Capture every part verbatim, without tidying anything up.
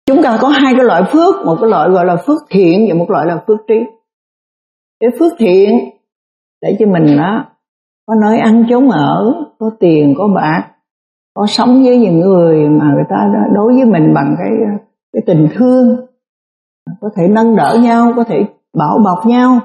Chúng ta có hai cái loại phước, một cái loại gọi là phước thiện và một loại là phước trí. Cái phước thiện để cho mình đó có nơi ăn chốn ở, có tiền, có bạc, có sống với những người mà người ta đối với mình bằng cái cái tình thương, có thể nâng đỡ nhau, có thể bảo bọc nhau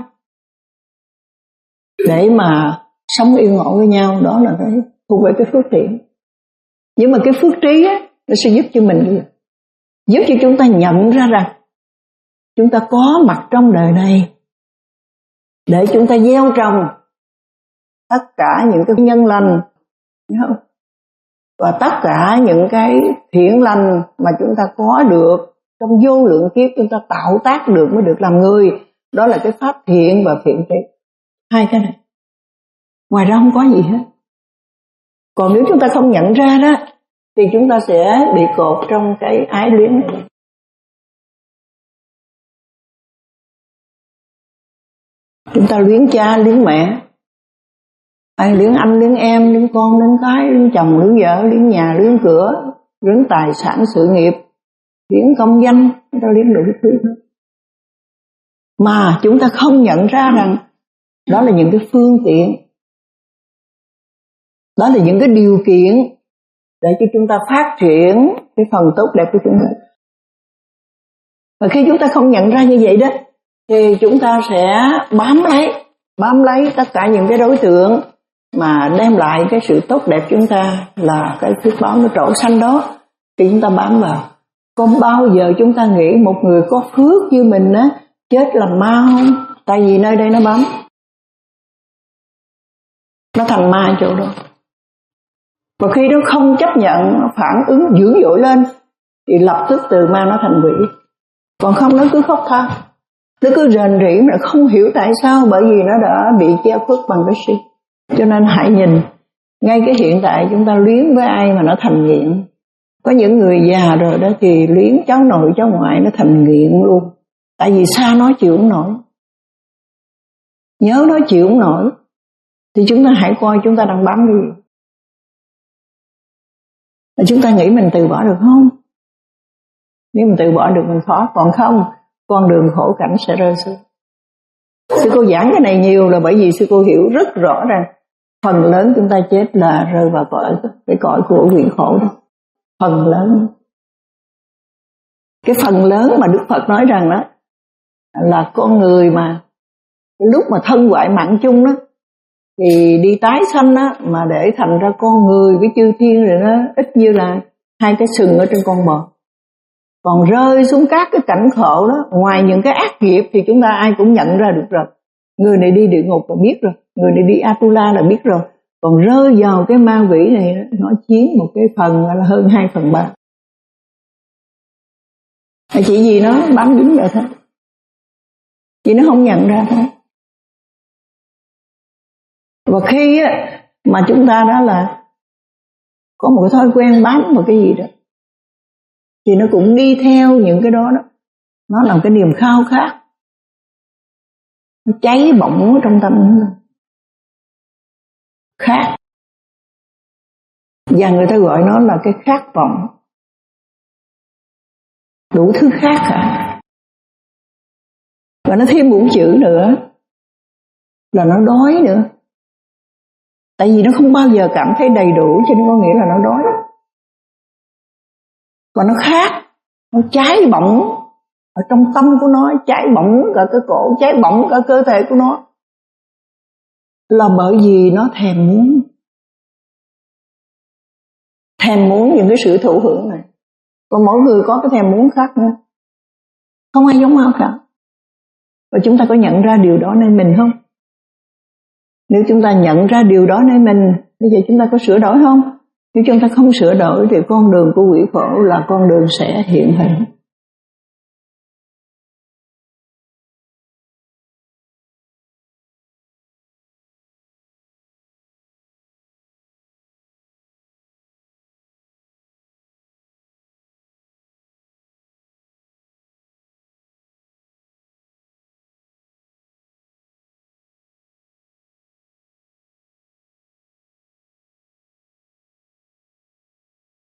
để mà sống yên ổn với nhau, đó là cái thuộc về cái phước thiện. Nhưng mà cái phước trí á, nó sẽ giúp cho mình, giúp cho chúng ta nhận ra rằng chúng ta có mặt trong đời này để chúng ta gieo trồng tất cả những cái nhân lành, không? Và tất cả những cái thiện lành mà chúng ta có được trong vô lượng kiếp chúng ta tạo tác được mới được làm người. Đó là cái pháp thiện và thiện trí. Hai cái này. Ngoài ra không có gì hết. Còn nếu chúng ta không nhận ra đó thì chúng ta sẽ bị cột trong cái ái luyến này. Chúng ta luyến cha, luyến mẹ, ai luyến anh, luyến em, luyến con, luyến cái, luyến chồng, luyến vợ, luyến nhà, luyến cửa, luyến tài sản sự nghiệp, luyến công danh, chúng ta luyến đủ thứ hết. Mà chúng ta không nhận ra rằng đó là những cái phương tiện, đó là những cái điều kiện để cho chúng ta phát triển cái phần tốt đẹp của chúng ta. Và khi chúng ta không nhận ra như vậy đó thì chúng ta sẽ bám lấy, bám lấy tất cả những cái đối tượng mà đem lại cái sự tốt đẹp chúng ta, là cái phước báo nó trổ xanh đó, thì chúng ta bám vào. Có bao giờ chúng ta nghĩ một người có phước như mình á chết làm ma không? Tại vì nơi đây nó bám, nó thành ma chỗ đó. Và khi nó không chấp nhận, nó phản ứng dữ dội lên thì lập tức từ ma nó thành quỷ. Còn không nó cứ khóc than, nó cứ rền rĩ mà không hiểu tại sao, bởi vì nó đã bị che khuất bằng cái si. Cho nên hãy nhìn ngay cái hiện tại chúng ta luyến với ai mà nó thành nghiện. Có những người già rồi đó thì luyến cháu nội cháu ngoại nó thành nghiện luôn. Tại vì xa nó chịu không nổi, nhớ nó chịu không nổi. Thì chúng ta hãy coi chúng ta đang bám cái gì. Và chúng ta nghĩ mình từ bỏ được không? Nếu mình từ bỏ được mình khó, còn không con đường khổ cảnh sẽ rơi xuống. Sư cô giảng cái này nhiều là bởi vì sư cô hiểu rất rõ rằng phần lớn chúng ta chết là rơi vào cõi cái cõi của quỷ khổ đó. Phần lớn, cái phần lớn mà Đức Phật nói rằng đó là con người mà lúc mà thân hoại mạng chung đó thì đi tái sanh đó, mà để thành ra con người với chư thiên rồi nó ít như là hai cái sừng ở trên con bò. Còn rơi xuống các cái cảnh khổ đó, ngoài những cái ác nghiệp thì chúng ta ai cũng nhận ra được rồi. Người này đi địa ngục là biết rồi, người này đi Atula là biết rồi. Còn rơi vào cái ma quỷ này nó chiếm một cái phần là hơn hai phần ba. Chỉ vì nó bám dính vào thôi, chỉ nó không nhận ra thôi. Và khi á, mà chúng ta đó là có một cái thói quen bám vào cái gì đó thì nó cũng đi theo những cái đó đó. Nó là cái niềm khao khát, nó cháy bỏng ở trong tâm khát. Và người ta gọi nó là cái khát vọng, đủ thứ khác cả. Và nó thêm một chữ nữa là nó đói nữa. Tại vì nó không bao giờ cảm thấy đầy đủ cho nên có nghĩa là nó đói. Và nó khát, nó cháy bỏng ở trong tâm của nó, cháy bỏng cả cái cổ, cháy bỏng cả cơ thể của nó. Là bởi vì nó thèm muốn, thèm muốn những cái sự thụ hưởng này. Còn mỗi người có cái thèm muốn khác nữa, không ai giống nhau cả. Và chúng ta có nhận ra điều đó nơi mình không? Nếu chúng ta nhận ra điều đó nơi mình, bây giờ chúng ta có sửa đổi không? Nếu chúng ta không sửa đổi thì con đường của quỷ khổ là con đường sẽ hiện hình.